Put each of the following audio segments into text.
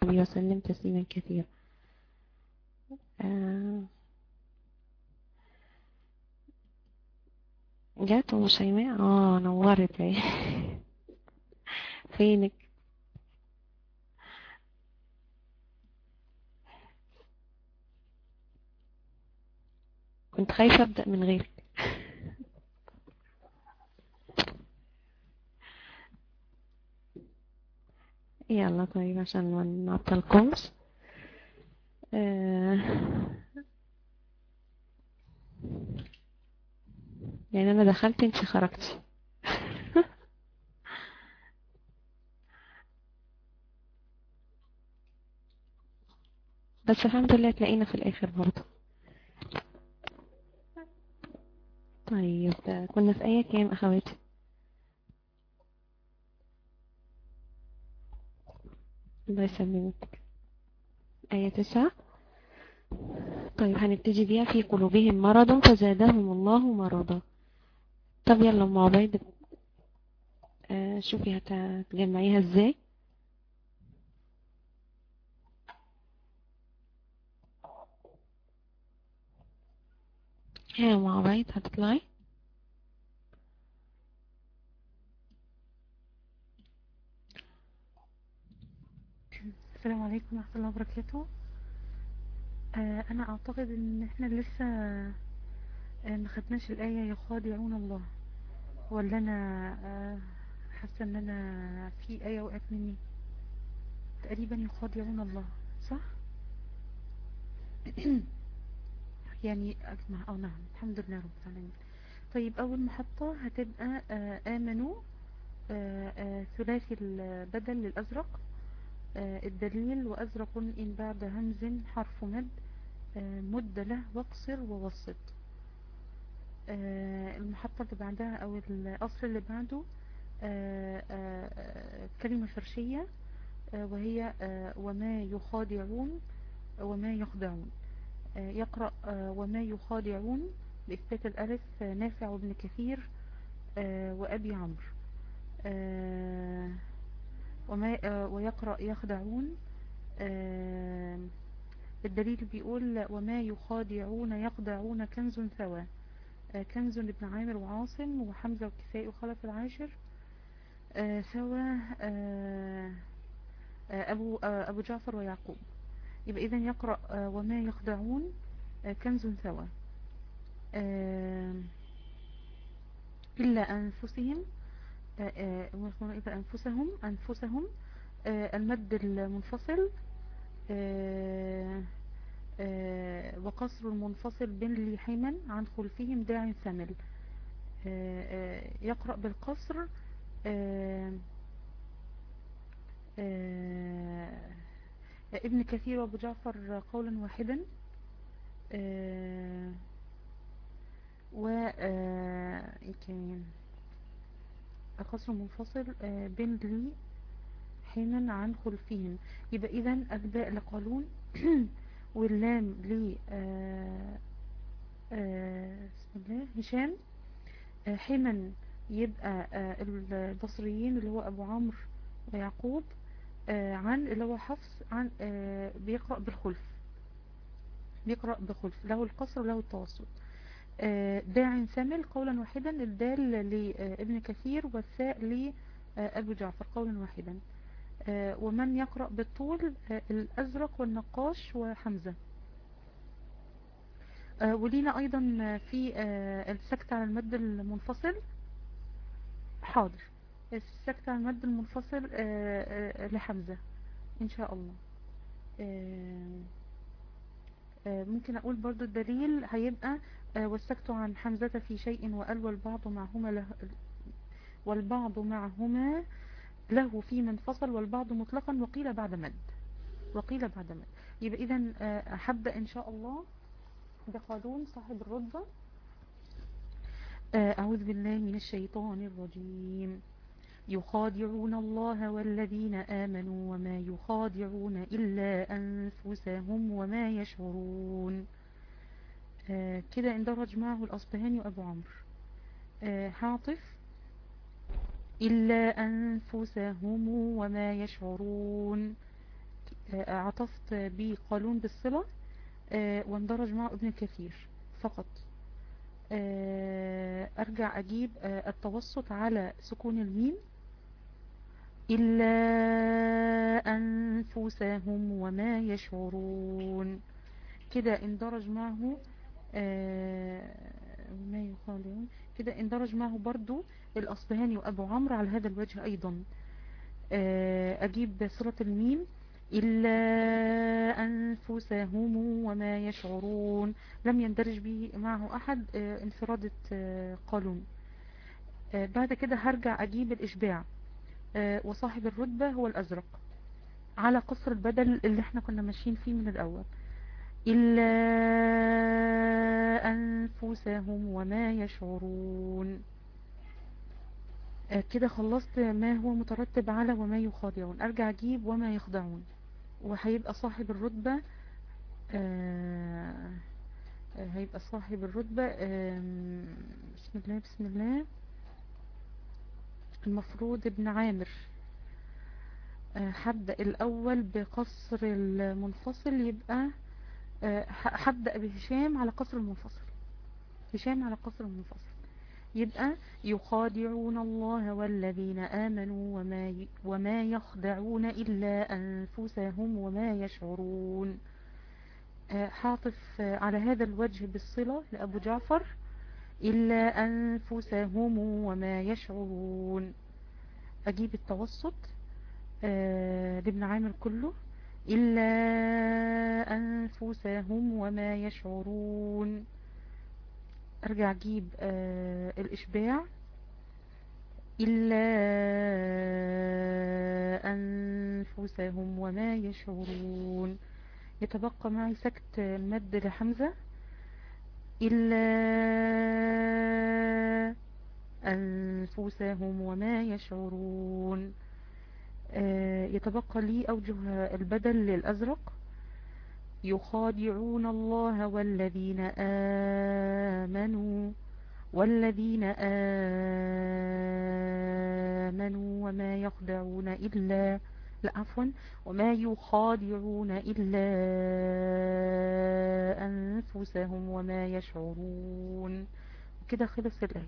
وسلم تسليما كثيرا. جات ام شيماء، نورت اهي. فينك؟ كنت خايفة ابدأ من غيرك. يلا طيب عشان ما نعطلكمش. يعني انا دخلت انت خرجتي. بس الحمد لله تلاقينا في الاخر برضه. طيب كنا في ايه كام اخواتي؟ الله يسلمك. آية 9. طيب هنبتدي بيها. في قلوبهم مرض فزادهم الله مرضا. طب يلا ام عبيد، شوفي هتجمعيها ازاي. يا ام عبيد هتطلعي. السلام عليكم ورحمة الله وبركاته. أنا أعتقد إن إحنا لسه ما خدناش الآية يخادعون الله، ولا أنا حاسة إن أنا في آية وقعت مني. تقريبا يخادعون الله، صح؟ يعني أجمع، نعم، الحمد لله رب العالمين. طيب أول محطة هتبقى آمنوا، ثلاثي البدل للأزرق. الدليل وأزرق إن بعد همز حرف مد، مد له واقصر ووسط. المحطة اللي بعدها أو الأصل اللي بعده كلمة فرشية، وهي وما يخادعون وما يخدعون. يقرأ وما يخادعون بإثبات الألف نافع وابن كثير وأبي عمرو. ويقرأ يخدعون. الدليل بيقول وما يخادعون يخدعون كنز ثوى. كنز لابن عامر وعاصم وحمزة والكسائي وخلف العاشر. ثوى أبو جعفر ويعقوب. يبقى إذن يقرأ وما يخدعون كنز ثوى. إلا أنفسهم، إذا أنفسهم المد المنفصل، وقصر المنفصل بين لحما عن خلفهم داع ثمل. يقرأ بالقصر ابن كثير وابو جعفر قولا واحدا. و كمان القصر منفصل بين لي حينا عن خلفهم. يبقى إذا الباء لقالون واللام ل بسم الله هشام. حما يبقى البصريين اللي هو أبو عمرو ويعقوب. عن اللي هو حفص، عن بيقرأ بالخلف، بيقرأ بخلف، له القصر وله التوسط. داع ثمل قولا واحدا، الدال لابن كثير والثاء لأبو جعفر قولا واحدا. ومن يقرأ بالطول الأزرق والنقاش وحمزة. ولينا أيضا في السكت على المد المنفصل. حاضر. السكت على المد المنفصل لحمزة إن شاء الله. ممكن أقول برضو الدليل هيبقى والسكت عن حمزة في شيء وقال والبعض معهما له في منفصل والبعض مطلقا وقيل بعد مد، وقيل بعد مد. يبقى إذن هبدأ إن شاء الله بقانون صاحب الرتبة. أعوذ بالله من الشيطان الرجيم. يخادعون الله والذين آمنوا وما يخادعون إلا أنفسهم وما يشعرون. كده اندرج معه الأصبهاني وأبو عمرو. هعطف إلا أنفسهم وما يشعرون. عطفت بقالون بالصلة واندرج معه ابن كثير فقط. أرجع أجيب التوسط على سكون الميم، إلا أنفسهم وما يشعرون. كده اندرج معه وما يخالون. كده اندرج معه برضو الأصبهاني وأبو عمرو على هذا الوجه أيضا. أجيب صلة الميم، إلا أنفسهم وما يشعرون، لم يندرج به معه أحد انفرادة قالون. بعد كده هرجع أجيب الإشباع، وصاحب الرتبة هو الأزرق على قصر البدل اللي احنا كنا ماشيين فيه من الأول، إلا أنفسهم وما يشعرون. كده خلصت ما هو مترتب على وما يخادعون. أرجع أجيب وما يخدعون، وهيبقى صاحب الرتبة هيبقى صاحب الرتبة بسم الله بسم الله المفروض ابن عامر. هبدأ الأول بقصر المنفصل، يبقى هبدأ بهشام على قصر المنفصل. هشام على قصر المنفصل يبقى يخادعون الله والذين آمنوا وما يخدعون إلا أنفسهم وما يشعرون. حاطف على هذا الوجه بالصلة لأبو جعفر، إلا أنفسهم وما يشعرون. أجيب التوسط لابن عامر كله، إلا أنفسهم وما يشعرون. أرجع أجيب الإشباع، إلا أنفسهم وما يشعرون. يتبقى معي سكت المد لحمزة، إلا أنفسهم وما يشعرون. يتبقى لي أوجه البدل للأزرق، يخادعون الله والذين آمنوا وما يخدعون إلا وما يخادعون إلا أنفسهم وما يشعرون. كده خلص الآية.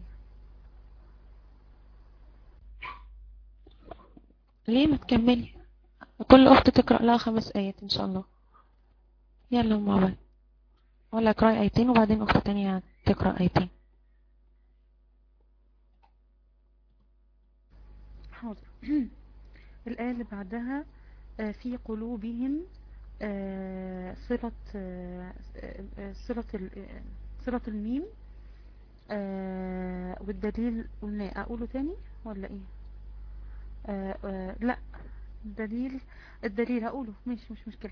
ليه ما تكملي؟ كل أخت تقرأ لها 5 آيات إن شاء الله. يلا مع بعض، ولا اقرأي آيتين وبعدين أخت تانية تقرأ آيتين. حاضر. الآية اللي بعدها في قلوبهم صلة الميم، والدليل قلنا أقوله تاني ولا إيه؟ لا، الدليل هقوله مش مشكلة.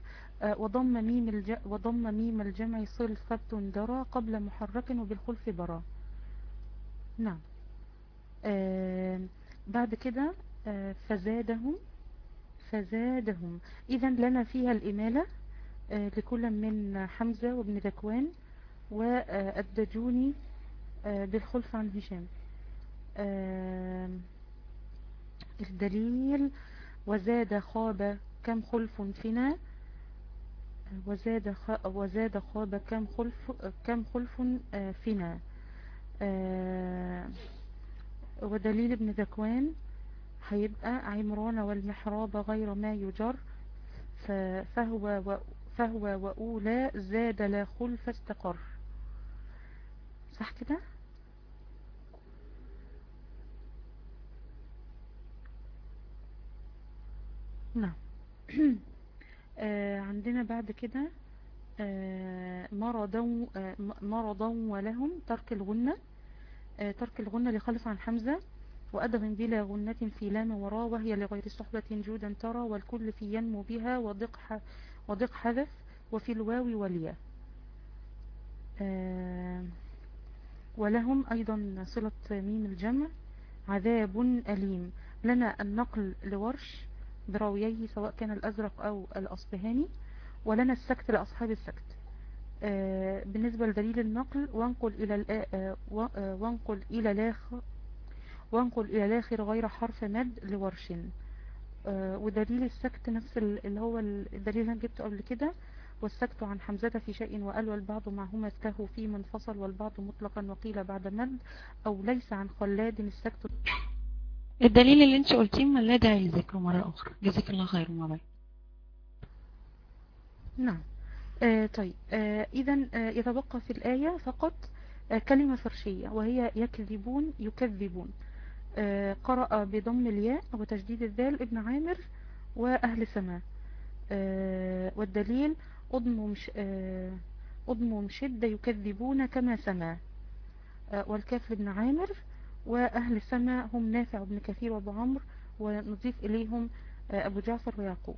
وضم ميم الجمع صل ثبت درى قبل محرك وبالخلف برا. نعم. بعد كده فزادهم. إذا لنا فيها الإمالة لكل من حمزة وابن ذكوان والدجوني بالخلف عن هشام. الدليل وزاد خاب كم خلف فينا، وزاد خاب كم خلف فينا. ودليل ابن ذكوان هيبقى عمران والمحراب غير ما يجر، فهو وأولى زاد لا خلف استقر. صح كده؟ نعم. عندنا بعد كده مرضا ولهم ترك الغنة لخلف عن حمزة، وأدغم بلا غنة في لام وراء، وهي لغير صحبة جودا ترى، والكل في ينمو بها وضق حذف، وفي الواو والياء. ولهم أيضا صلة ميم الجمع عذاب أليم. لنا النقل لورش براويه سواء كان الأزرق أو الأصبهاني، ولنا السكت لأصحاب السكت. بالنسبة لدليل النقل وانقل إلى الآخر غير حرف مد لورش. ودليل السكت نفس اللي هو الدليل اللي انا جبته قبل كده. والسكت عن حمزة في شيء وقال والبعض معهما استهوا في منفصل والبعض مطلقا وقيل بعد مد أو ليس عن خلاد السكت. الدليل اللي انت قلتيه ما لا داعي لذكره مرة أخرى. جزاك الله خير ماما. نعم. طيب إذا يتبقى في الآية فقط كلمة فرشية وهي يكذبون يكذبون. قرأ بضم الياء وتشديد الذال ابن عامر وأهل سماء. والدليل أضمم شدة يكذبون كما سما. والكاف لابن عامر وأهل سماء هم نافع بن كثير وابو عمرو ونضيف إليهم أبو جعفر ويعقوب.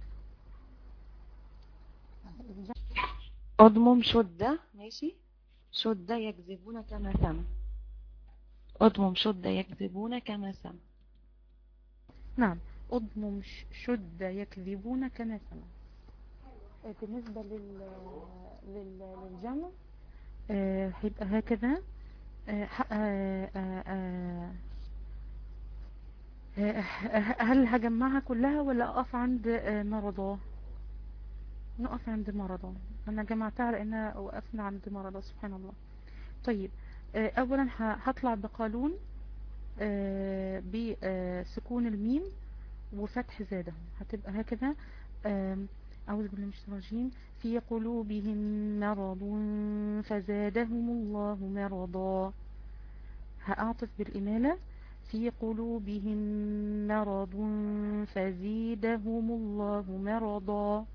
أضمم شدة ماشي. شدة يكذبون كما سمع. أضمم شدة يكذبون كما سمع. نعم أضمم شدة يكذبون كما سما. بالنسبة للجمع هيبقى هكذا. هل هجمعها كلها ولا أقف عند مرضى؟ نقف عند مرضى. أنا جمعتها لأنها وقفنا عند مرضى سبحان الله. طيب أولا هطلع بقالون بسكون الميم وفتح زادهم هتبقى هكذا. أعوذ بالله من الشيطان الرجيم. في قلوبهم مرض فزادهم الله مرضا. هأعطف بالإمالة في قلوبهم مرض فزيدهم الله مرضا.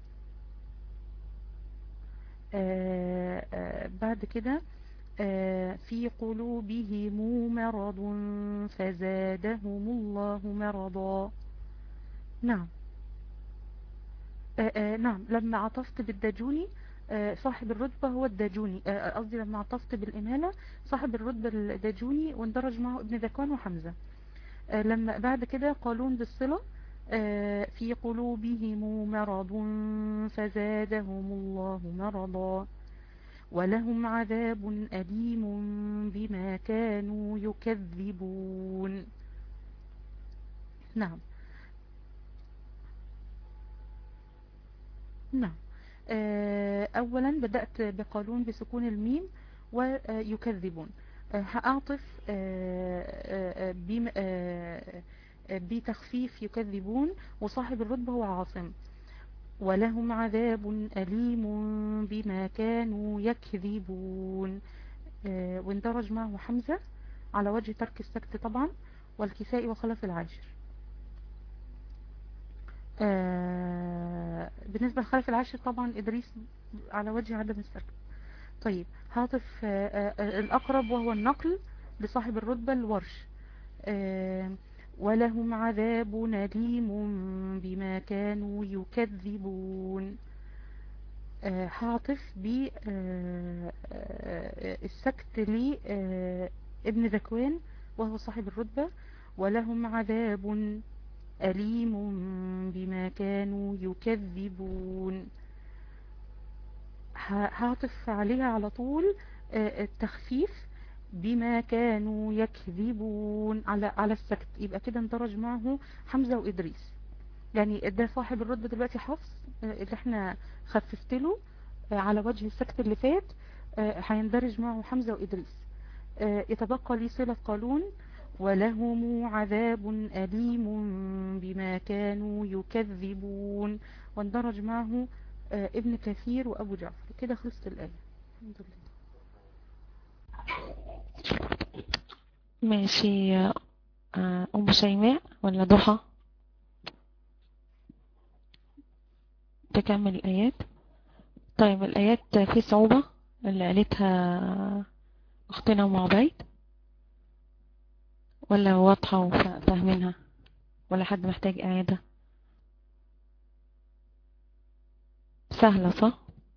بعد كده في قلوبهم مرض فزادهم الله مرضا. نعم. نعم لما عطفت بالدجوني صاحب الرتبة هو الدجوني. قصدي لما عطفت بالإمالة صاحب الرتبة الدجوني واندرج معه ابن ذكوان وحمزة. لما بعد كده قالون بالصلة في قلوبهم مرض فزادهم الله مرضا ولهم عذاب أليم بما كانوا يكذبون. نعم. نعم. أولا بدأت بقالون بسكون الميم ويكذبون. هأعطف بتخفيف يكذبون وصاحب الرتبة هو عاصم. ولهم عذاب أليم بما كانوا يكذبون. واندرج معه حمزة على وجه ترك السكت طبعا والكسائي وخلف العاشر. بالنسبة لخلف العاشر طبعا إدريس على وجه عدم السكت. طيب هعطف الأقرب وهو النقل لصاحب الرتبة الورش. ولهم عذاب أليم بما كانوا يكذبون. هعطف بالسكت لابن ذكوان وهو صاحب الرتبة ولهم عذاب أليم بما كانوا يكذبون. هعطف عليها على طول التخفيف بما كانوا يكذبون على السكت. يبقى كده اندرج معه حمزة وإدريس. يعني ده صاحب الرتبة دلوقتي حفص اللي احنا خففت له على وجه السكت اللي فات. هيندرج معه حمزة وإدريس. يتبقى لي صلة قالون ولهم عذاب أليم بما كانوا يكذبون واندرج معه ابن كثير وأبو جعفر. كده خلصت الآية الحمد لله. ماشي. أم شيماء ولا ضحى تكمل الآيات؟ طيب الآيات في صعوبة اللي قالتها أختنا أم عبيد ولا واضحة وفاهمينها ولا حد محتاج إعادة؟ سهلة صح؟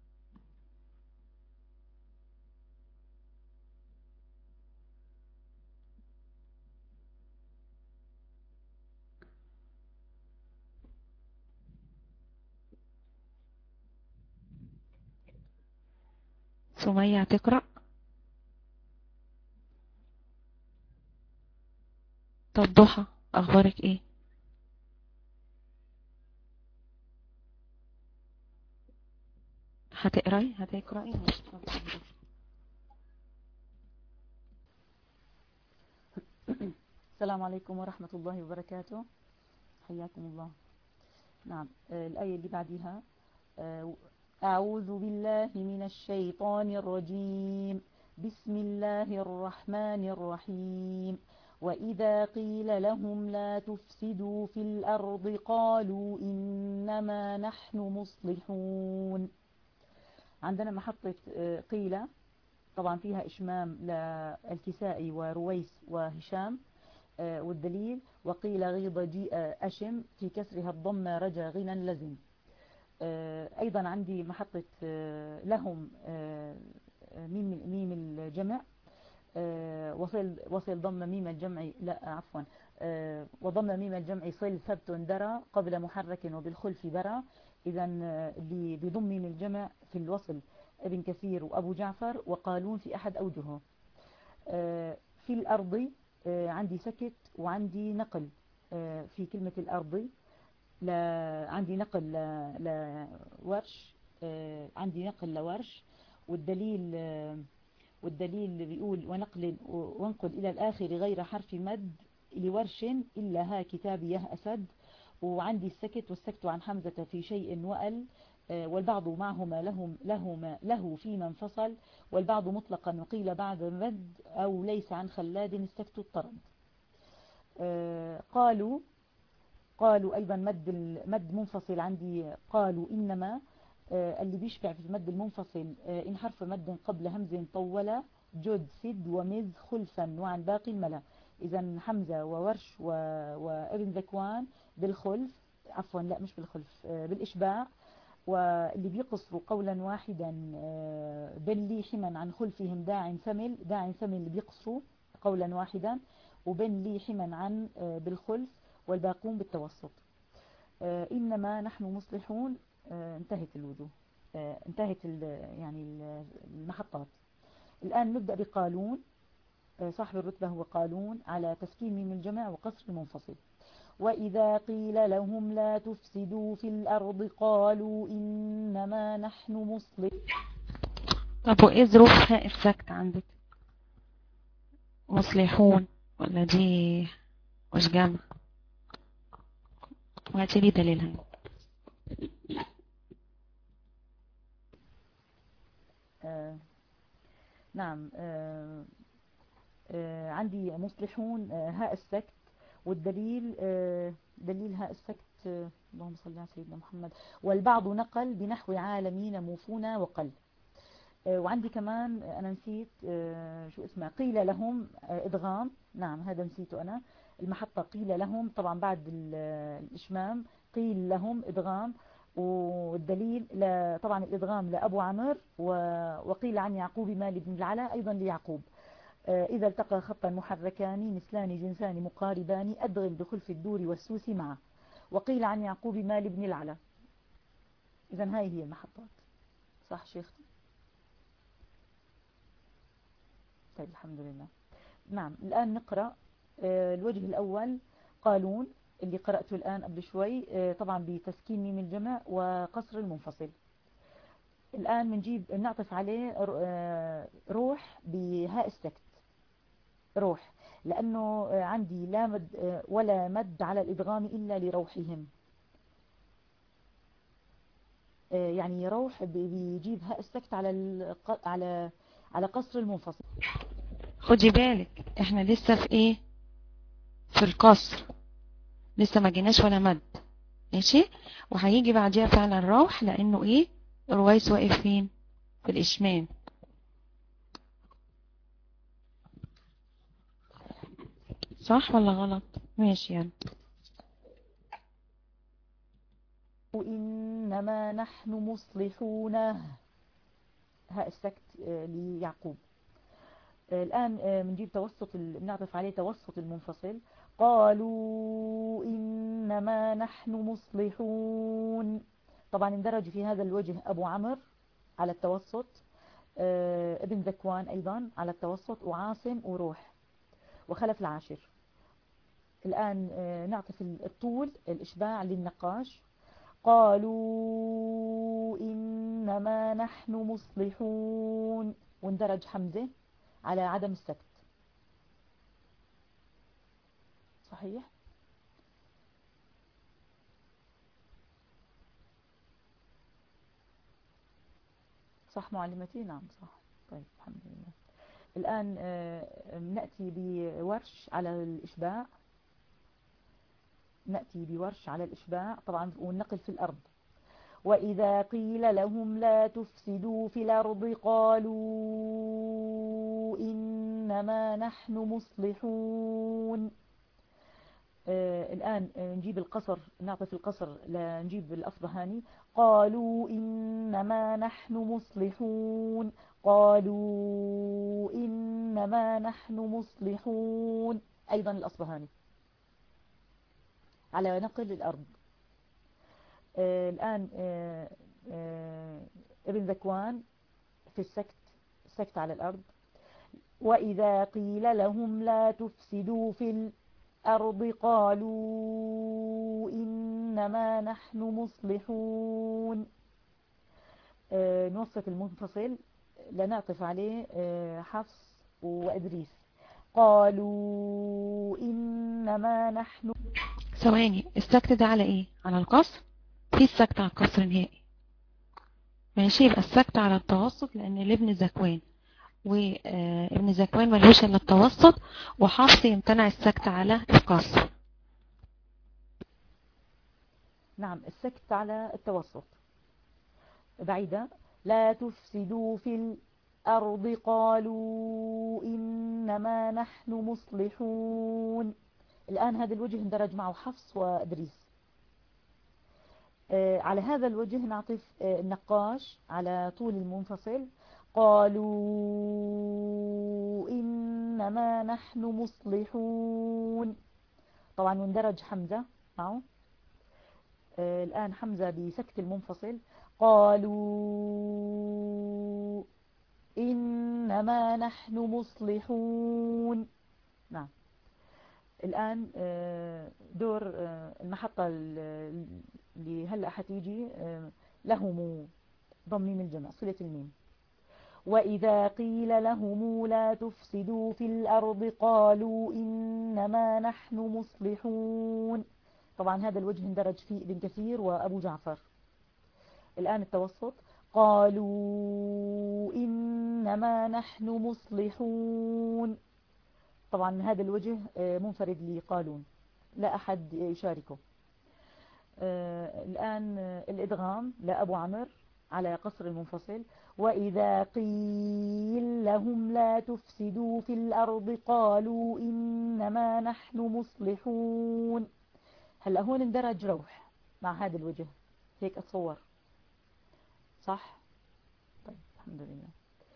سمية هتقرأ. طب ضحى أخبارك إيه؟ هتقرأي السلام عليكم ورحمة الله وبركاته. حياكم الله. نعم، الآية اللي بعدها أعوذ بالله من الشيطان الرجيم. بسم الله الرحمن الرحيم. وإذا قيل لهم لا تفسدوا في الأرض قالوا إنما نحن مصلحون. عندنا محطة قيل، طبعا فيها إشمام للكسائي ورويس وهشام، والدليل وقيل غيض جيء أشم في كسرها الضمة رجا غنى لزم. أيضا عندي محطة لهم ميم الجمع، وصل ضم ميم الجمع، لا عفوا، وضم ميم الجمع صل ثبت درى قبل محرك وبالخلف برى. إذا بضم ميم الجمع في الوصل ابن كثير وأبو جعفر وقالون في أحد أوجهه. في الأرض عندي سكت وعندي نقل. في كلمة الأرض عندي نقل لورش، عندي نقل لورش، والدليل اللي بيقول وانقل إلى الآخر غير حرف مد لورش إلا ها كتابي أسد. وعندي السكت والسكت عن حمزة في شيء وأل، والبعض معهما له فيما انفصل، والبعض مطلقا وقيل بعد مد أو ليس عن خلاد السكت الطرد. قالوا أيضا مد منفصل عندي قالوا إنما، اللي بيشبع في المد المنفصل إن حرف مد قبل همز طول جد سد ومز خلفا وعن باقي الملا. إذا حمزة وورش وابن ذكوان بالخلف، عفوا لا مش بالخلف، بالإشباع. واللي بيقصروا قولا واحدا بن لي حما عن خلفهم داع ثمل اللي بيقصروا قولا واحدا، وبن لي حما عن بالخلف، والباقون بالتوسط. إنما نحن مصلحون. انتهت الوجوه، انتهت يعني المحطات. الآن نبدأ بقالون. صاحب الرتبة هو قالون على تسكين ميم الجمع وقصر المنفصل. وإذا قيل لهم لا تفسدوا في الأرض قالوا إنما نحن مصلحون. طب وإيه ظروف هاء السكت عندك؟ مصلحون ولا دي مش جمع؟ وهاتي لي دليلها. نعم، عندي مصلحون هاء السكت، والدليل دليل هاء السكت اللهم صل على سيدنا محمد. والبعض نقل بنحو عالمين موفونا وقل. وعندي كمان أنا نسيت شو اسمه، قيل لهم إدغام. نعم هذا نسيته أنا. المحطة قيل لهم طبعا بعد الإشمام قيل لهم إدغام، والدليل طبعا الإدغام لأبو عمر، وقيل عن يعقوب مال بن العلا أيضا ليعقوب. إذا التقى خطا محركان مثلان جنسان مقاربان أدغم بخلف الدور والسوس معه. وقيل عن يعقوب مال بن العلا. إذا هاي هي المحطات. صح شيختي؟ طيب الحمد لله. نعم الآن نقرأ الوجه الأول قالون اللي قرأته الآن قبل شوي، طبعا بتسكين ميم الجمع وقصر المنفصل. الآن بنجيب نعطف عليه روح بهاء السكت، روح، لأنه عندي لا مد ولا مد على الإدغام إلا لروحهم. يعني روح بيجيب هاء السكت على قصر المنفصل. خدي بالك احنا لسه في ايه؟ في القصر، لسه ما جيناش ولا مد، ماشي. وهيجي بعديها فعلا روح، لانه ايه؟ الرويس واقف فين؟ في الاشمام. صح ولا غلط؟ ماشي يعني. إنما نحن مصلحون، هاء السكت ليعقوب. الآن بنجيب بنعطف عليه توسط المنفصل. قالوا إنما نحن مصلحون. طبعا اندرج في هذا الوجه أبو عمر على التوسط، ابن ذكوان أيضا على التوسط، وعاصم وروح وخلف العاشر. الآن نعطف الطول الإشباع للنقاش. قالوا إنما إنما نحن مصلحون، واندرج حمزة على عدم السكت. صحيح؟ صح معلمتي؟ نعم صح. طيب الحمد لله. الآن نأتي بورش على الإشباع. نأتي بورش على الإشباع طبعا والنقل في الأرض. وإذا قيل لهم لا تفسدوا في الأرض قالوا إنما نحن مصلحون. الآن نجيب القصر، نعطف القصر لنجيب الأصبهاني. قالوا إنما نحن مصلحون، قالوا إنما نحن مصلحون. أيضا الأصبهاني على نقل الأرض. الآن ابن ذكوان في السكت على الأرض. وإذا قيل لهم لا تفسدوا في الأرض قالوا إنما نحن مصلحون. نوسط المنفصل لنعطف عليه حفص وإدريس. قالوا إنما نحن. ثواني، السكت ده على ايه؟ على القصر؟ في السكت على القصر نهائي. ماشي، يبقى السكت على التوسط لان لابن زكوان، وابن زكوان ملهوش الا التوسط، وحفص يمتنع السكت على القصر. نعم السكت على التوسط. بعيدة. لا تفسدوا في الأرض قالوا إنما نحن مصلحون. الآن هذا الوجه اندرج معه حفص وإدريس. على هذا الوجه نعطف النقاش على طول المنفصل. قالوا إنما نحن مصلحون. طبعا واندرج حمزة معه. الآن حمزة بسكت المنفصل. قالوا إنما نحن مصلحون. نعم. الآن دور المحطة اللي هلأ حتيجي لهم ضم ميم الجمع صلة الميم. وإذا قيل لهم لا تفسدوا في الأرض قالوا إنما نحن مصلحون. طبعا هذا الوجه اندرج فيه ابن كثير وأبو جعفر. الآن التوسط. قالوا إنما نحن مصلحون. طبعا هذا الوجه منفرد لقالون، لا أحد يشاركه. الآن الإدغام لأبو عمر على قصر المنفصل. وإذا قيل لهم لا تفسدوا في الأرض قالوا إنما نحن مصلحون. هلأ هون اندرج روح مع هذا الوجه، هيك أتصور. صح؟ طيب الحمد لله.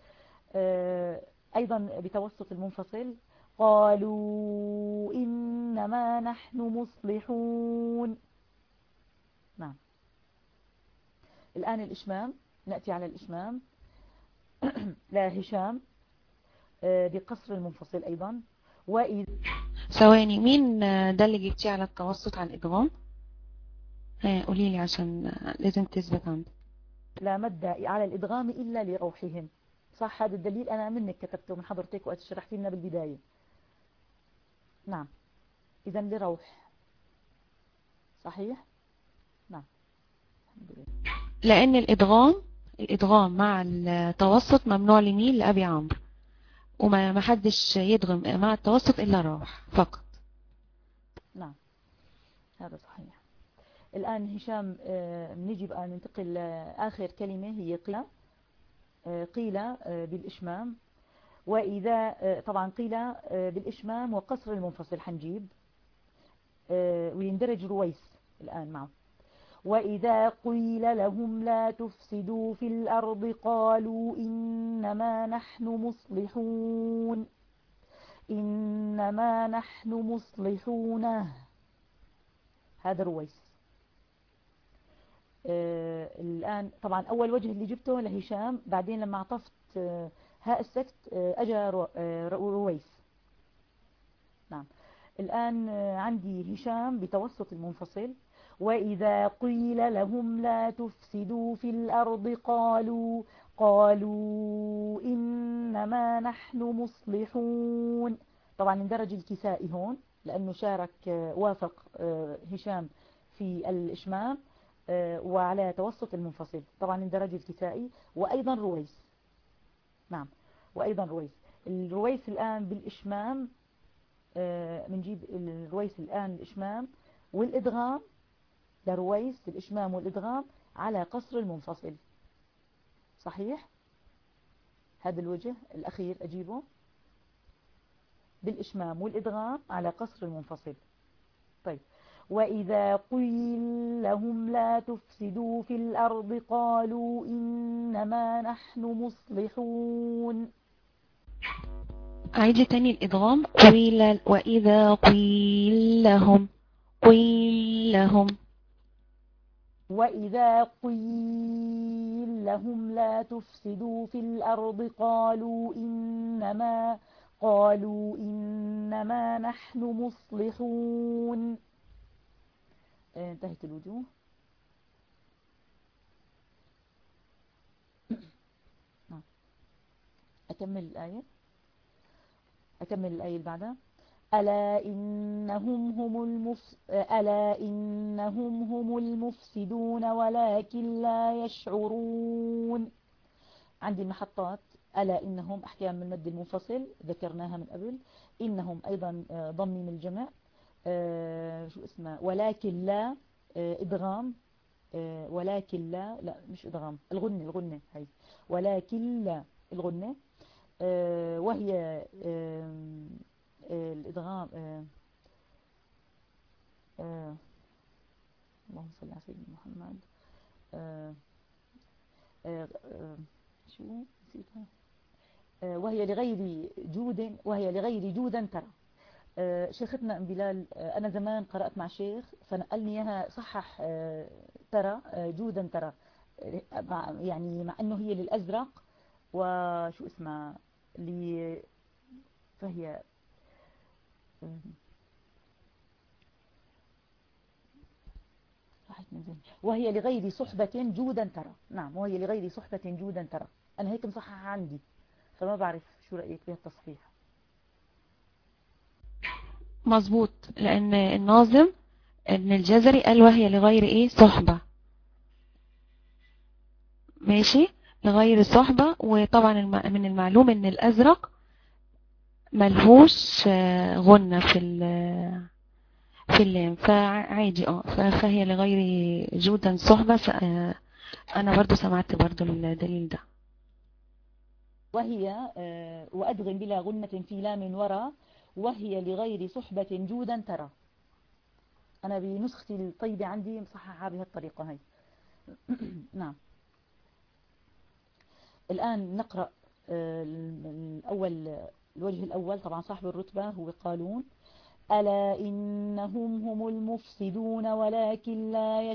أيضا بتوسط المنفصل. قالوا إنما نحن مصلحون. نعم. الآن الإشمام، نأتي على الإشمام. لا هشام بقصر المنفصل أيضا. وإذ ثواني، مين ده اللي جبتيه على التوسط على الإدغام؟ قولي لي عشان لازم تثبت عندي. لا مد على الإدغام إلا لروحهم. صح، هذا الدليل أنا منك كتبته من حضرتك وقت شرحت لنا بالبداية. نعم، إذا لروح. صحيح. نعم الحمد لله. لأن الإدغام مع التوسط ممنوع لمين؟ لأبي عمرو، وما حدش يدغم مع التوسط إلا راح فقط. نعم هذا صحيح. الآن هشام نجي بقى ننتقل لآخر كلمة هي قيل. قيل بالإشمام. وإذا طبعا قيل بالإشمام وقصر المنفصل حنجيب ويندرج رويس الآن معه. وإذا قيل لهم لا تفسدوا في الأرض قالوا إنما نحن مصلحون. إنما نحن مصلحون. هذا رويس. الآن طبعا أول وجه اللي جبته لهشام، بعدين لما عطفت هاء السكت أجا رويس. نعم. الآن عندي هشام بتوسط المنفصل. وإذا قيل لهم لا تفسدوا في الأرض قالوا إنما نحن مصلحون. طبعا اندرج الكسائي هون لأنه شارك وافق هشام في الإشمام وعلى توسط المنفصل. طبعا اندرج الكسائي وأيضا رويس. نعم وأيضا رويس. الرويس الآن بالإشمام بنجيب الرويس الآن الإشمام والإدغام لرويس الإشمام والإدغام على قصر المنفصل. صحيح؟ هذا الوجه الأخير أجيبه بالإشمام والإدغام على قصر المنفصل. طيب وإذا قيل لهم لا تفسدوا في الأرض قالوا إنما نحن مصلحون. عيدي تاني الإدغام. وإذا قيل لهم وإذا قيل لهم لا تفسدوا في الأرض قالوا إنما نحن مصلحون. انتهت الوجوه. أكمل الآية اللي بعدها. ألا إنهم هم المفسدون ولكن لا يشعرون. عندي المحطات ألا إنهم أحكام من المد المنفصل ذكرناها من قبل. إنهم أيضا ضميم الجمع شو اسمه ولكن لا إدغام ولكن لا مش إدغام الغنة هي ولكن لا الغنة وهي الإدغام اللهم صل على سيدنا محمد شو نسيتها وهي لغير جود ترى. شيختنا ام بلال انا زمان قرأت مع شيخ فنقلني اياها صحح ترى جودا ترى يعني مع انه هي للازرق وشو اسمها فهي وهي لغير صحبة جودا ترى. نعم وهي لغير صحبة جودا ترى. أنا هيك مصحح عندي فما بعرف شو رأيك بها التصحيح. مظبوط لأن الناظم ابن الجزري قال وهي لغير ايه صحبة. ماشي لغير صحبة. وطبعا من المعلوم ان الأزرق ملهوش غنة في اللام فعادي فهي لغير جودا صحبة. انا برضو سمعت برضو الدليل ده. وهي وأدغم بلا غنة في لام ورا وهي لغير صحبة جودا ترى. أنا بنسختي الطيبة عندي مصححها بهالطريقة هاي. نعم الآن نقرأ الوجه الأول. طبعا صاحب الرتبة هو قالون. ألا إنهم هم المفسدون ولكن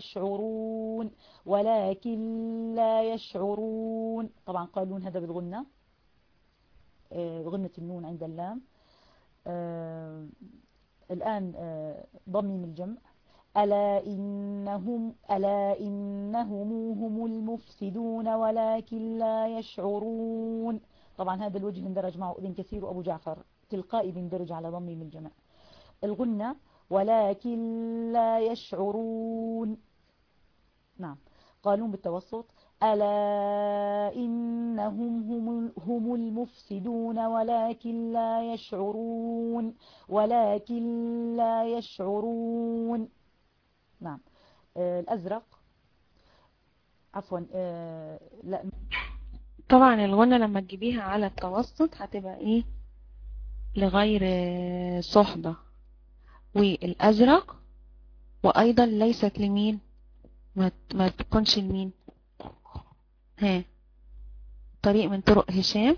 لا يشعرون. طبعا قالون هذا بالغنة غنة النون عند اللام. الآن ضميم الجمع. ألا إنهم هم المفسدون ولكن لا يشعرون. طبعا هذا الوجه اندرج معه ابن كثير وأبو جعفر تلقائي بيندرج على ضميم الجمع. الغنة ولكن لا يشعرون. نعم قالون بالتوسط. ألا إنهم هم المفسدون ولكن لا يشعرون. نعم الأزرق عفوا لا طبعا الغنة لما تجيبيها على التوسط هتبقى ايه لغير صحبة. والأزرق وأيضا ليست لمين ما تكونش لمين طريق من طرق هشام.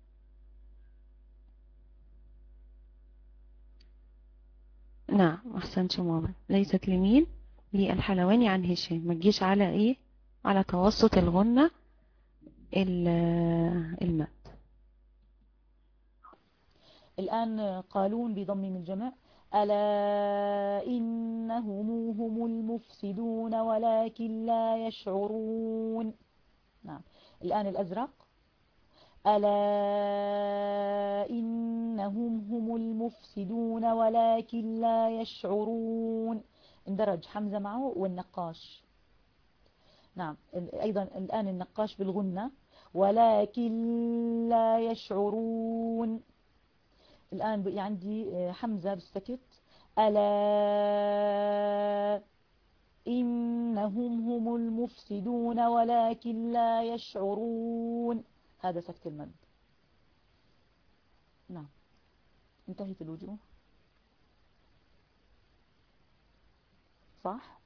نعم أحسنت ماما. ليست لمين للحلواني عن هشام. ما تجيش على ايه على توسط الغنة المد. الآن قالون بضم من الجمع. ألا إنهم هم المفسدون ولكن لا يشعرون. نعم. الآن الأزرق. ألا إنهم هم المفسدون ولكن لا يشعرون. اندرج حمزة معه والنقاش. نعم. أيضا الآن النقاش بالغنة ولكن لا يشعرون. الآن عندي حمزة بالسكت. ألا إنهم هم المفسدون ولكن لا يشعرون. هذا سكت المد. نعم. انتهت الوجوه. صح.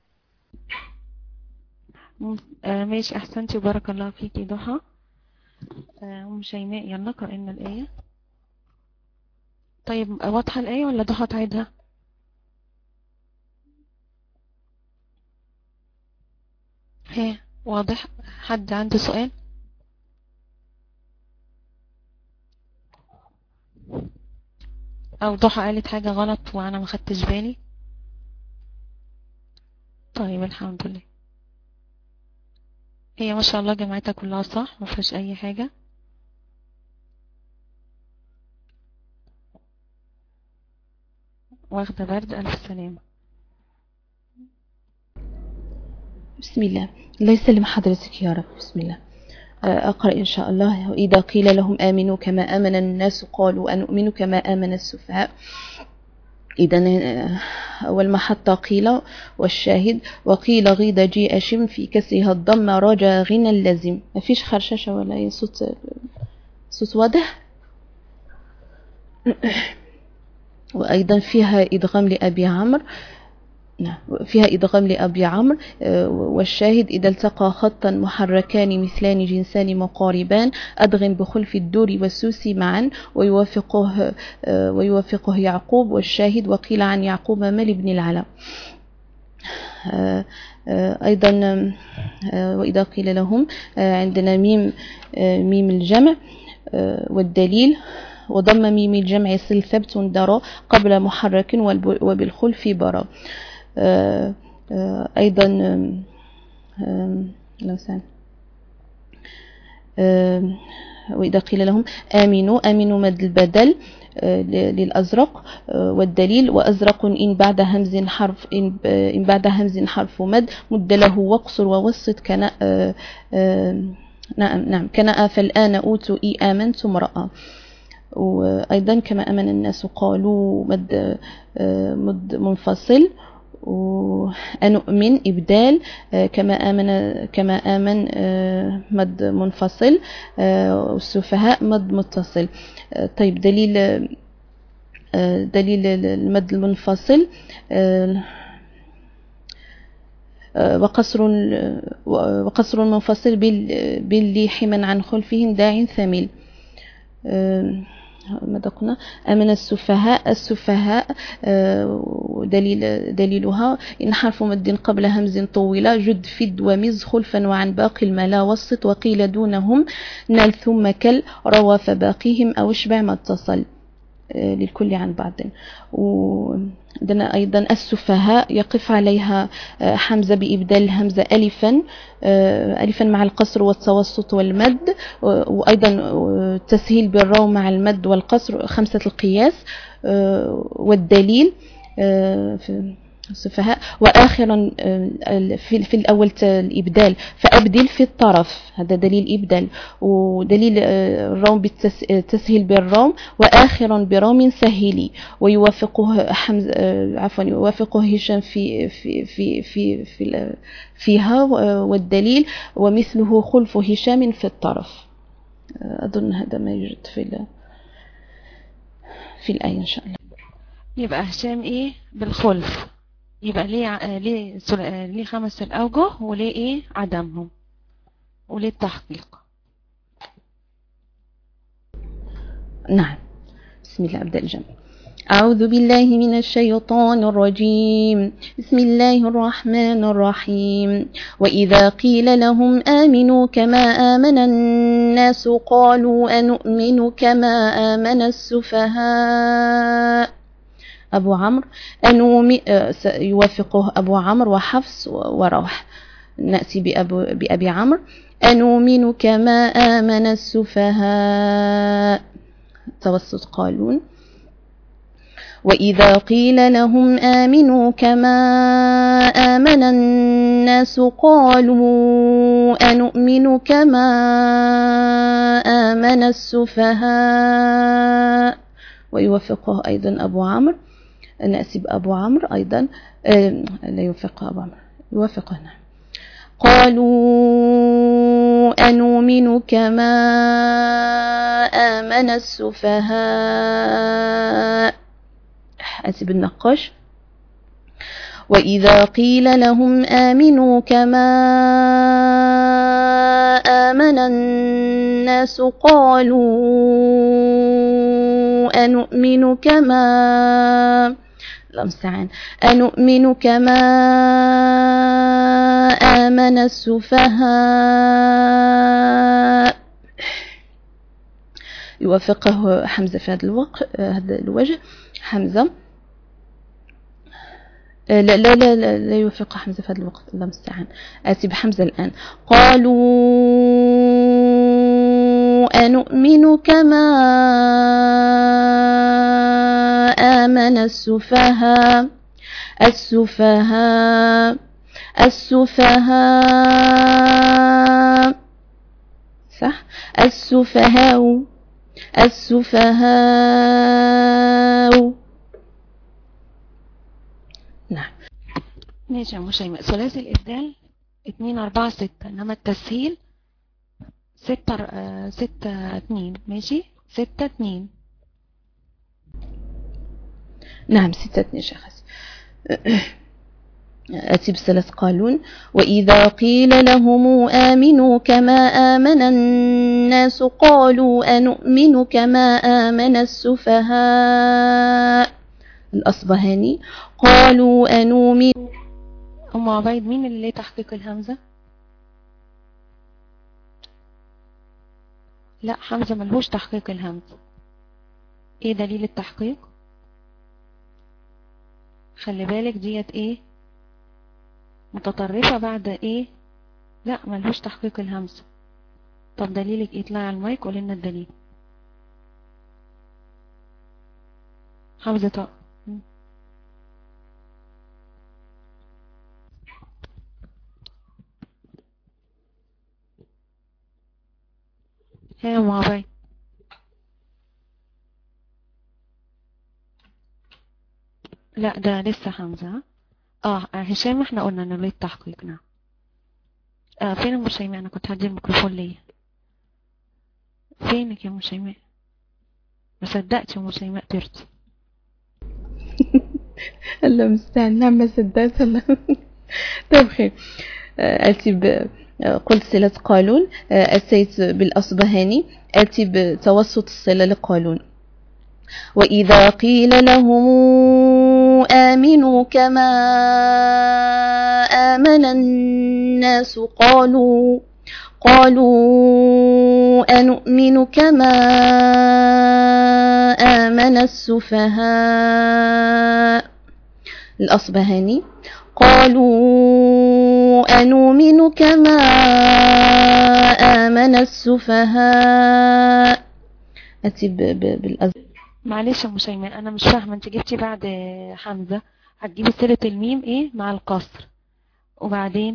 ماشي، أحسنتي وبارك الله فيكي ضحى. أم شيماء يلا قرأنا الآية. طيب واضحة الآية ولا ضحى تعيدها؟ ها واضح؟ حد عنده سؤال؟ أو ضحى قالت حاجة غلط وأنا ما خدتش بالي؟ طيب الحمد لله. هي ما شاء الله جماعتها كلها صح، ما فيهاش أي حاجة. واخدة برد، ألف سلامة. بسم الله. الله يسلم حضرتك يا رب. بسم الله. أقرأ إن شاء الله. وإذا قيل لهم آمنوا كما آمن الناس قالوا أنؤمن كما آمن السفهاء. إذن أول محطة قيل والشاهد. وقيل غيض جيء شم في كسرها الضم رجا غنى اللازم. ما فيش خرششة ولا أي صوت واضح. وأيضا فيها إدغام لأبي عمرو. فيها إدغام لأبي عمرو. والشاهد إذا التقى خطا محركان مثلان جنسان مقاربان أدغم بخلف الدور والسوس معا ويوافقه يعقوب. والشاهد وقيل عن يعقوب مال بن العلا. أيضا وإذا قيل لهم عندنا ميم الجمع والدليل وضم ميم الجمع صل ثبت درى قبل محرك وبالخلف برى. أيضا وإذا قيل لهم آمنوا مد البدل للأزرق. والدليل وأزرق إن بعد همز حرف مد مد له واقصر ووسط نعم كنأ فالآن أوتوا آمنتم رأى. وأيضا كما آمن الناس قالوا مد منفصل. وأنؤمن إبدال كما آمن مد منفصل. والسفهاء مد متصل. طيب دليل المد المنفصل وقصر منفصل باللي حما عن خلفهم داع ثميل. ماذا قلنا؟ أمن السفهاء دليلها إن حرف مد قبل همز طويلة جد فد ومز خلفا وعن باقي الملا وسط وقيل دونهم نال ثم كل روى فباقيهم أو اشبع ما اتصل للكل عن بعض. وعندنا أيضا السفهاء يقف عليها حمزة بإبدال الهمزة ألفا مع القصر والتوسط والمد. وأيضا تسهيل بالراء مع المد والقصر 5 القياس. والدليل في السفهاء وآخرا في الأول الإبدال فأبدل في الطرف. هذا دليل إبدال. ودليل الروم بالتسهيل بالروم وآخرا بروم سهلي. ويوافقه يوافقه هشام فيها. والدليل ومثله خلف هشام في الطرف. أظن هذا ما يوجد في الآية إن شاء الله. يبقى هشام إيه بالخلف، يبقى ليه 5 الأوجه وليه إيه عدمهم وليه التحقيق. نعم. بسم الله أبدأ الجمع. أعوذ بالله من الشيطان الرجيم. بسم الله الرحمن الرحيم. وإذا قيل لهم آمنوا كما آمن الناس قالوا أنؤمن كما آمن السفهاء. أبو عمرو يوافقه أبو عمرو وحفص وروح. نأتي بأبي عمرو: أنؤمن كما آمن السفهاء. توسط قالون: وإذا قيل لهم آمنوا كما آمن الناس قالوا أنؤمن كما آمن السفهاء. ويوافقه أيضا أبو عمرو. نأتي بأبو عمرو أيضا، لا يوافقه أبو عمرو، يوافقه. قالوا أنؤمن كما آمن السفهاء. أتي بالنقاش: وإذا قيل لهم آمنوا كما آمن الناس قالوا أنؤمن كما أنؤمن كما آمن السفهاء. يوافقه حمزة في هذا الوجه. حمزة لا يوافق حمزة في هذا الوقت، الله المستعان. آتي بحمزة الآن: قالوا أنؤمن كما آمن السفهاء. صح، السفهاء. نعم. ماشي يا شيماء. ثلاثي الإبدال 2 4 6، إنما التسهيل 6 2. ماشي، 6 2. نعم 6 2 شخص. أتي بثلاث قالون: وإذا قيل لهم آمنوا كما آمن الناس قالوا أنؤمن كما آمن السفهاء. الأصبهاني: قالوا أنؤمن. أم عبيد، مين اللي تحقيق الهمزة؟ لا، حمزة ملهوش تحقيق الهمزة. ايه دليل التحقيق؟ خلي بالك ديت ايه، متطرفة بعد ايه. لا، ملهوش تحقيق الهمزة. طب دليلك ايه؟ اطلعي على المايك قولي لنا الدليل. حمزة طاء. يا ام عبيد. لا، ده لسه حمزة. هشام احنا قلنا انه ليه التحقيق. نعم. فين ام شيماء؟ انا كنت هدي الميكروفون ليا. فينك يا ام شيماء؟ ما صدقتش ام شيماء طرتي. الله المستعان. نعم ما صدقت. الله. طيب خير. قلت صلة قالون. أتيت بالأصبهاني. أتي بتوسط الصلة لقالون: وإذا قيل لهم آمنوا كما آمن الناس قالوا أنؤمن كما آمن السفهاء. الأصبهاني: قالوا أنؤمن كما آمن السفهاء. أتي معلش يا ام شيماء، انا مش فاهمه. انت جبتي بعد حمزه هتجيبي صله الميم ايه مع القصر، وبعدين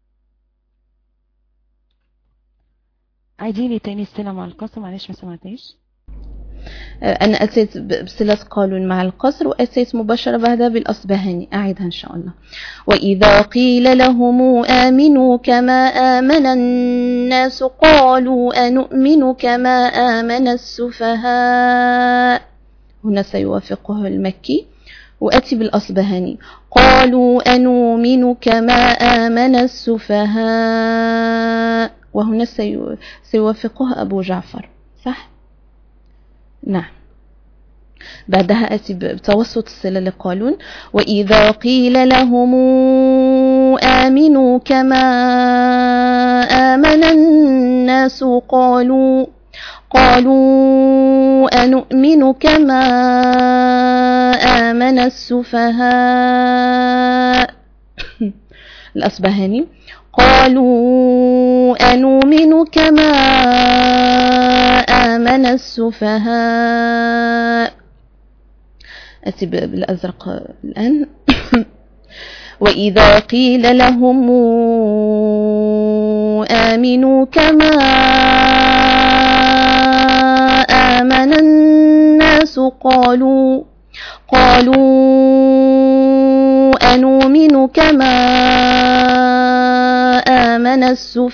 عيدي لي تاني الصله مع القصر. معلش ما سمعتيش. أنا أتيت بصلة قالون مع القصر، وأتيت مباشرة بعدها بالأصبهاني. أعيدها إن شاء الله. وإذا قيل لهم آمنوا كما آمن الناس قالوا أنؤمن كما آمن السفهاء. هنا سيوافقه المكي. وأتي بالأصبهاني: قالوا أنؤمن كما آمن السفهاء. وهنا سيوافقه أبو جعفر. صح؟ نعم. بعدها أتي بتوسط الصلة لقالون: وإذا قيل لهم آمنوا كما آمن الناس قالوا أنؤمن كما آمن السفهاء. الأصبهاني قالوا أنؤمن كما آمن السفهاء. أتي بالأزرق الآن. وإذا قيل لهم آمنوا كما آمن الناس قالوا أنؤمن كما آمن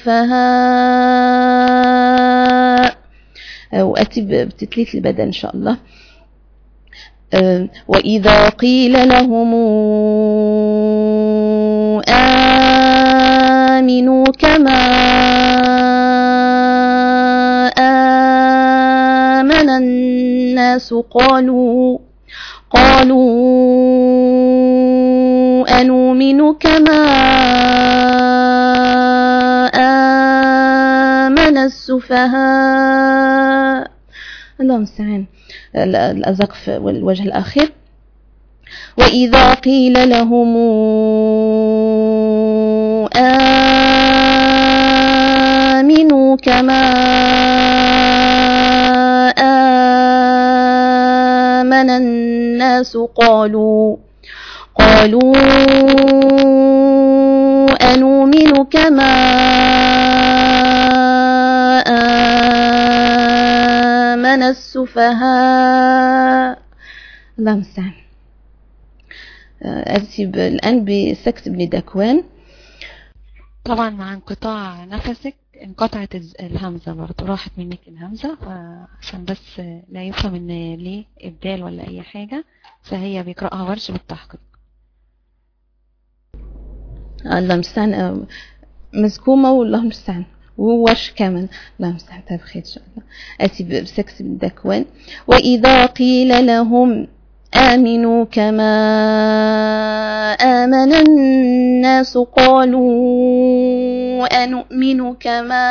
السفهاء. وأتي بتثليث البدن إن شاء الله. وإذا قيل لهم آمنوا كما آمن الناس قالوا أنؤمن كما آمن السفهاء. اللهم استعان. الأزرق في الوجه الأخير. وإذا قيل لهم آمنوا كما آمن الناس قالوا أنؤمن كما آمن السفهاء. الله المستعان. أتي الآن بسكت ابن ذكوان. طبعا مع انقطاع نفسك انقطعت الهمزة برضو، راحت منك الهمزة، عشان بس لا يفهم ان ليه إبدال ولا أي حاجة، فهي بيقرأها ورش بالتحقيق. الله المستعان. مسكومة والله المستعان وورش كمان. الله المستعان. طيب خير إن شاء الله. أتي بسكت ابن ذكوان. وإذا قيل لهم آمنوا كما آمن الناس قالوا أنؤمن كما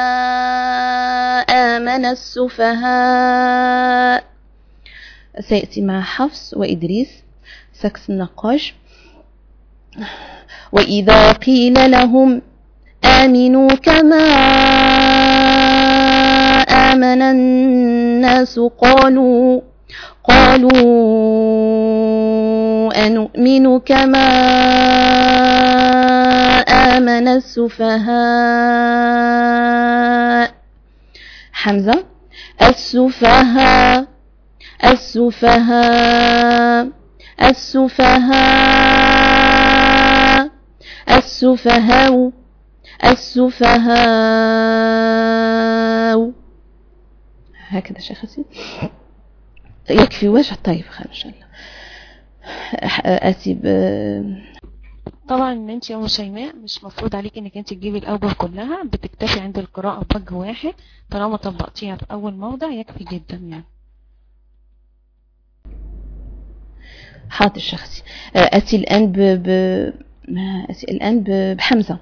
آمن السفهاء. سيأتي مع حفص وإدريس. سكس النقاش. وإذا قيل لهم آمنوا كما آمن الناس قالوا أنؤمن كما آمن السفهاء. حمزة. السفهاء السفهاء السفهاء السفهاء السفهاء. هكذا شيختي يكفي وجه. طيب خير إن شاء الله. أتي طبعا ان انت يا شيماء مش مفروض عليك انك انت تجيبي الاوجه كلها، بتكتفي عند القراءة بوجه واحد، طالما طبقتيها في اول موضع يكفي جدا يعني. حاضر شخصي. أتي الآن بحمزة.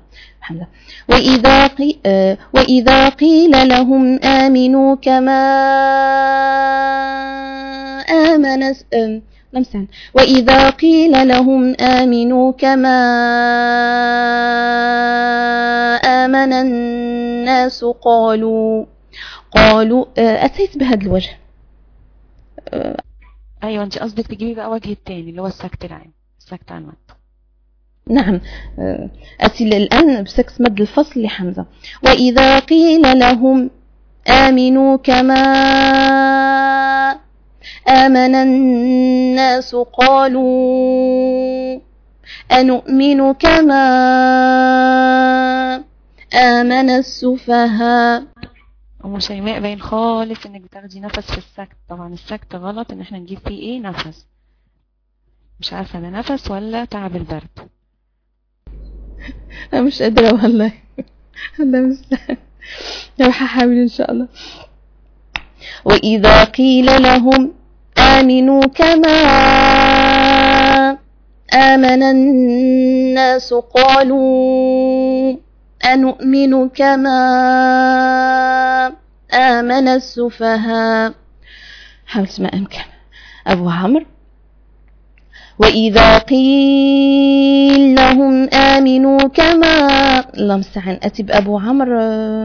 وإذا قيل لهم آمنوا كما آمن وإذا قيل لهم آمنوا كما آمن الناس قالوا أتيت بهذا الوجه. ايوه انت قصدك تجيبي بقى وجه التاني اللي هو السكت العام، السكت عن مد. نعم. أتي الآن بسكت مد الفصل لحمزة. وإذا قيل لهم آمنوا كما آمن الناس قالوا أنؤمن كما آمن السفهاء. ام شيماء باين خالص انك بتاخدي نفس في السكت، طبعا السكت غلط ان احنا نجيب فيه ايه نفس، مش عارفه ده نفس ولا تعب البرد. أنا مش قادرة والله. الله المستعان. راح أحاول إن شاء الله. وإذا قيل لهم آمنوا كما آمن الناس قالوا أنؤمن كما آمن السفهاء. حاول ما أمكن. أبو عمرو وإذا قيل لهم آمنوا كما، اللهم استعان. أتي بأبو عمرو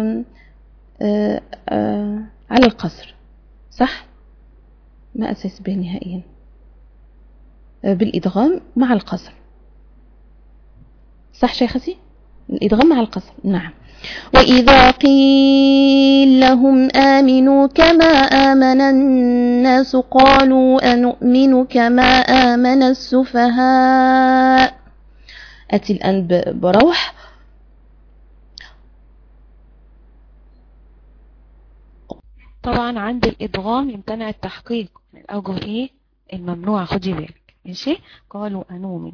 على القصر، صح؟ ما أساس به نهائيا، بالإدغام مع القصر، صح شيختي؟ الإدغام مع القصر، نعم. وإذا قيل لهم آمنوا كما آمن الناس قالوا أنؤمن كما آمن السفهاء. أتي الآن بروح. طبعا عند الإدغام يمتنع التحقيق من الأوجه إيه الممنوع، خدي بالك. ماشي، قالوا أنؤمن.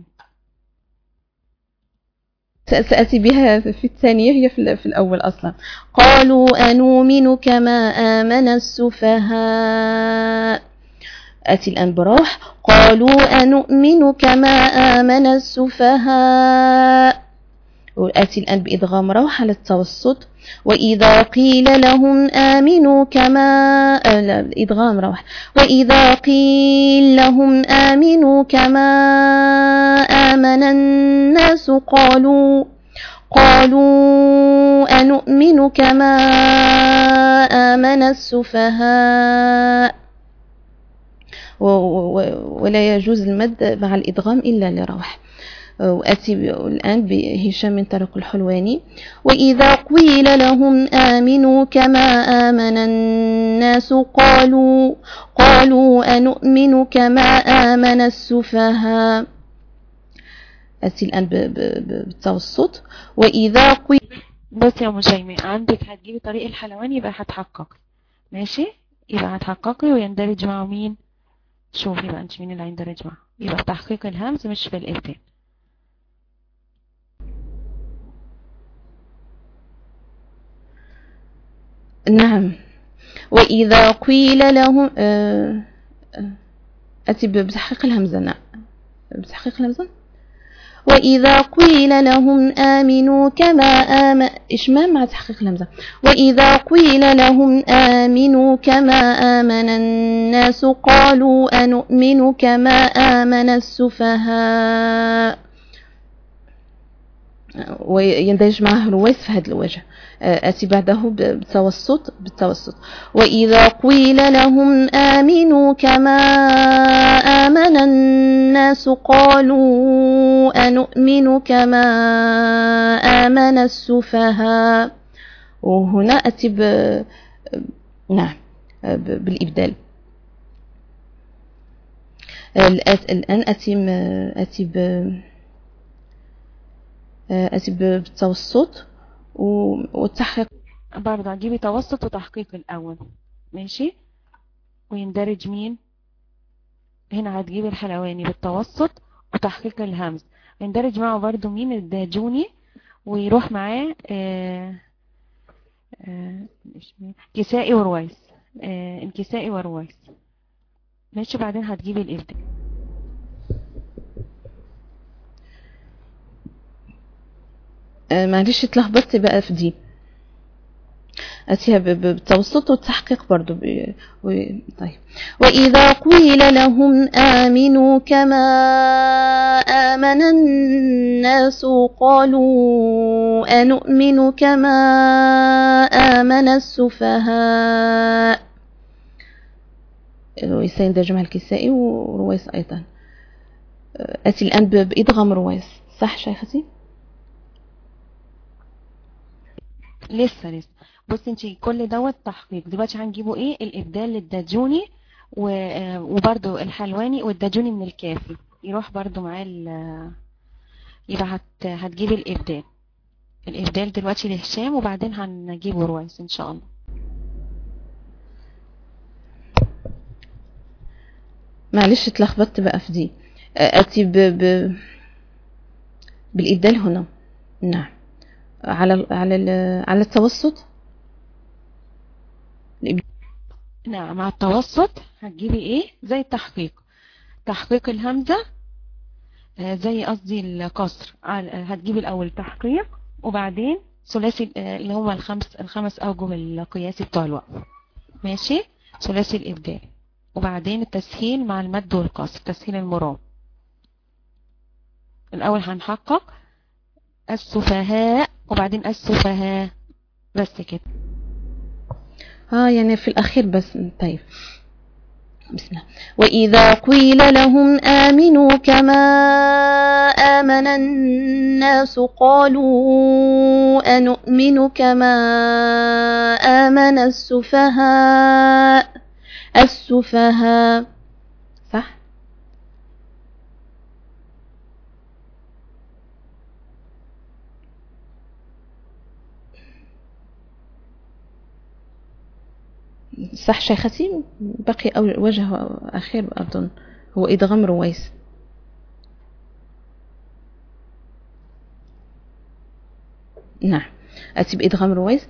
سأتي بها في الثانية، هي في الأول أصلا. قالوا أنؤمن كما آمن السفهاء. أتي الآن بروح. قالوا أنؤمن كما آمن السفهاء. وأتي الآن بإدغام روح على التوسط. وإذا قيل لهم آمنوا كما إدغام روح. وإذا قيل لهم آمنوا كما آمن الناس قالوا أنؤمن كما آمن السفهاء. ولا يجوز المد مع الإدغام إلا لروح. وأتي الآن بهشام من طريق الحلواني. وإذا قيل لهم آمنوا كما آمن الناس قالوا أنؤمن كما آمن السفهاء. أتي الآن بالتوسط. وإذا قيل، بصي يا شيماء، عندك هتجيبي طريق الحلواني يبقى هتحققي، ماشي، يبقى هتحققي ويندرج معه مين؟ شوفي بقى انت مين اللي هيندرج معه. يبقى في تحقيق الهمز مش في الإبدال. نعم. وإذا قيل لهم أتي بتحقيق الهمزة. نعم، بتحقيق الهمزة. وإذا قيل لهم آمنوا كما آمن، إشمام مع تحقيق الهمزة. وإذا قيل لهم آمنوا كما آمن الناس قالوا أنؤمن كما آمن السفهاء. ويندرج معه رويس في هذا الوجه. أتي بعده بالتوسط. وإذا قيل لهم آمنوا كما آمن الناس قالوا أنؤمن كما آمن السفهاء. وهنا أتي نعم بالإبدال. الآن أتي بالتوسط والتحقيق. برضه هتجيبي توسط وتحقيق الأول، ماشي، ويندرج مين هنا؟ هتجيبي الحلواني بالتوسط وتحقيق الهمز، يندرج معه برضه مين؟ الداجوني، ويروح معاه كسائي ورويس، الكسائي ورويس، ماشي. بعدين هتجيبي الإبدال. معلش اتلخبطت بقى في دي. أتيها بالتوسط والتحقيق برضو طيب. وإذا قيل لهم آمنوا كما آمن الناس قالوا أنؤمن كما آمن السفهاء. يندرج مع الكسائي ورويس أيضا. أتي الآن بإدغام رويس، صح شيختي؟ لسه بصي انتي كل دوت تحقيق. دلوقتي هنجيبه ايه؟ الابدال للداجوني وبرده الحلواني، والداجوني من الكافي يروح برده معاه يبقى هتجيبي الابدال دلوقتي لهشام، وبعدين هنجيبه رويس ان شاء الله. معلش اتلخبطت بقى في دي. اتي بالابدال هنا، نعم، على التوسط. نعم، مع التوسط هتجيبي ايه؟ زي تحقيق الهمزة، زي قصدي القصر. هتجيبي الاول تحقيق وبعدين ثلاثي اللي هو الخمس أوجه القياسي بتوع الوقف. ماشي. ثلاثي الإبدال، وبعدين التسهيل مع المد والقصر، تسهيل المراد. الأول هنحقق السفهاء وبعدين السفهاء، بس كده. يعني في الأخير بس. طيب بسم الله. وإذا قيل لهم آمنوا كما آمن الناس قالوا أنؤمن كما آمن السفهاء. صح؟ صح شيختي. بقي وجه أخير أظن هو إدغام رويس. نعم أتي بإدغام رويس.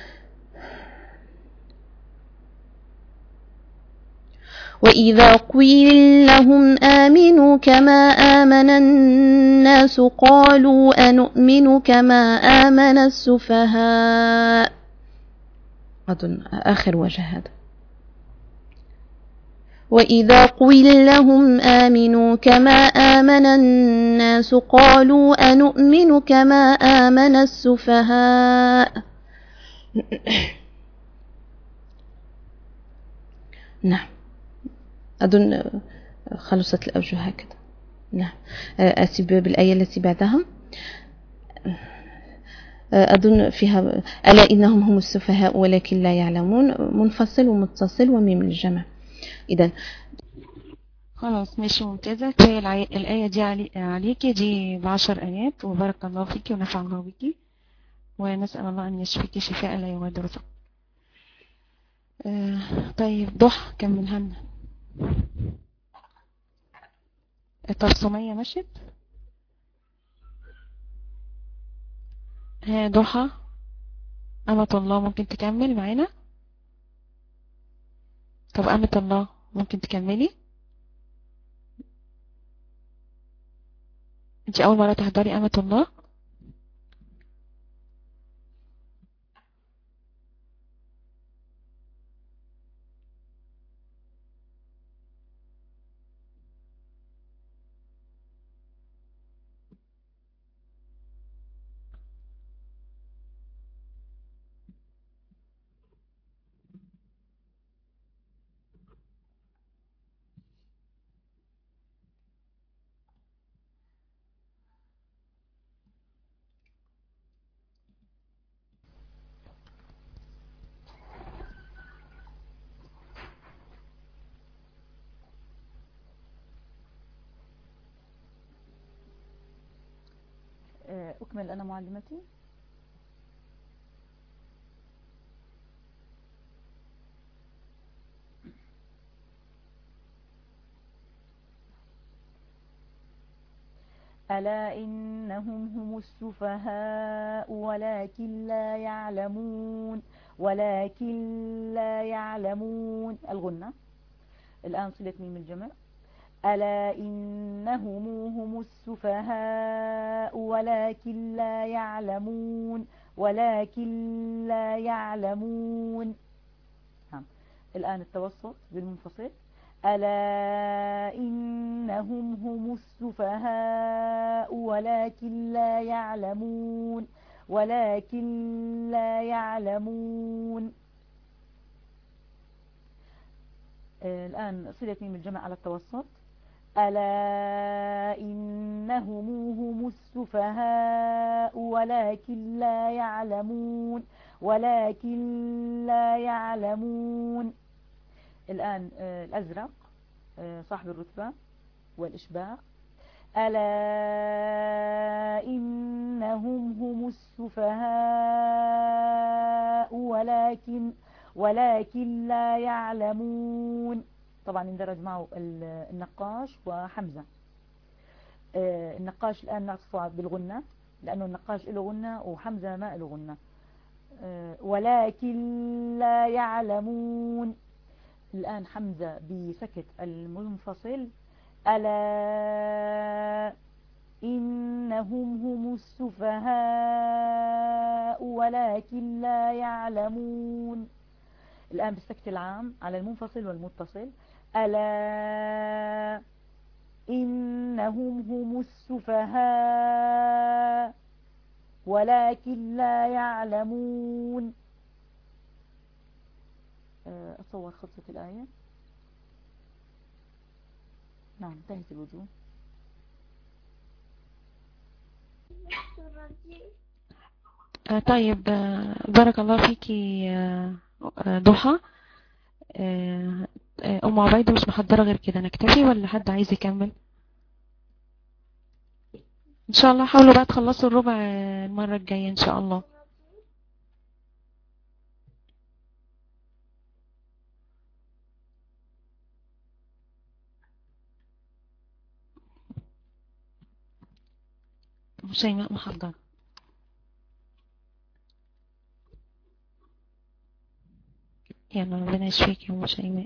وإذا قيل لهم آمنوا كما آمن الناس قالوا أنؤمن كما آمن السفهاء. أظن آخر وجه هذا. وإذا قيل لهم آمنوا كما آمن الناس قالوا أنؤمن كما آمن السفهاء. نعم أظن خلصت الأوجه هكذا. نعم أتي بالآية التي بعدها. أظن فيها ألا إنهم هم السفهاء ولكن لا يعلمون، منفصل ومتصل وميم الجمع. إذن خلاص ماشي، ممتازة. كفاية الآية دي عليكي، دي ب10 آيات، وبارك الله فيكي ونفع الله بيكي، ونسأل الله أن يشفيكي شفاء لا يغادر سقما. طيب ضحى كملها لنا. طب سمية مشت. ها ضحى أمة الله ممكن تكمل معانا؟ طب أمة الله ممكن تكملي؟ انت أول مرة تحضري أمة الله؟ أكمل أنا معلمتي. ألا إنهم هم السفهاء ولكن لا يعلمون الغنة. الآن صلة ميم الجمع. ألا إنهم هم السفهاء ولكن لا يعلمون. الآن التوسط بالمنفصل. ألا إنهم هم السفهاء ولكن لا يعلمون. الآن صلة ميم الجمع على التوسط. ألا إنهم هم السفهاء ولكن لا يعلمون. الآن الأزرق صاحب الرتبة والإشباع. ألا إنهم هم السفهاء ولكن لا يعلمون. طبعا اندرج معه النقاش وحمزة. النقاش الآن نعطفه بالغنة لأنه النقاش له غنة وحمزة ما له غنة. ولكن لا يعلمون. الآن حمزة بسكت المنفصل. ألا إنهم هم السفهاء ولكن لا يعلمون. الآن بالسكت العام على المنفصل والمتصل. ألا إنهم هم السفهاء ولكن لا يعلمون. أتصور خلصت الآية. نعم انتهت الوجوه. طيب، بارك الله فيكي ضحى. أم عبيدة مش محضرة غير كده، نكتفي ولا حد عايز يكمل؟ إن شاء الله حاولوا بقى تخلصوا الربع المرة الجاية إن شاء الله. شيماء محضرة. يلا ربنا يشفيك يا أم شيماء.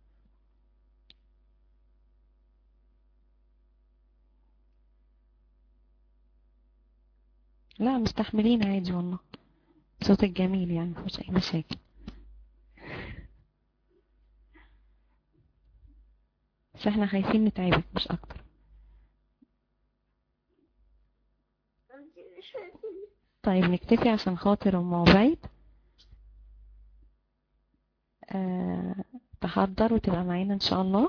لا مستحملين عادي والله، صوتك جميل يعني مفيش أي مشاكل. بس احنا خايفين نتعبك مش أكتر. طيب نكتفي عشان خاطر أم عبيد تحضر وتبقى معانا إن شاء الله.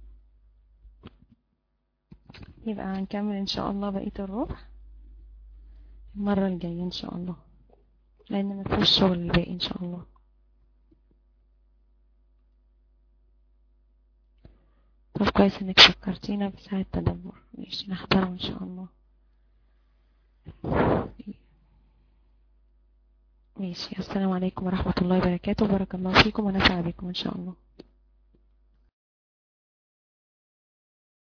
يبقى هنكمل إن شاء الله بقية الربع المرة الجاية إن شاء الله، لأن مفيش شغل الباقي إن شاء الله. طب كويس إنك فكرتينا بساعة التدبر، ماشي نحضره إن شاء الله. ماشي، السلام عليكم ورحمة الله وبركاته، بارك الله فيكم ونفع بكم إن شاء الله.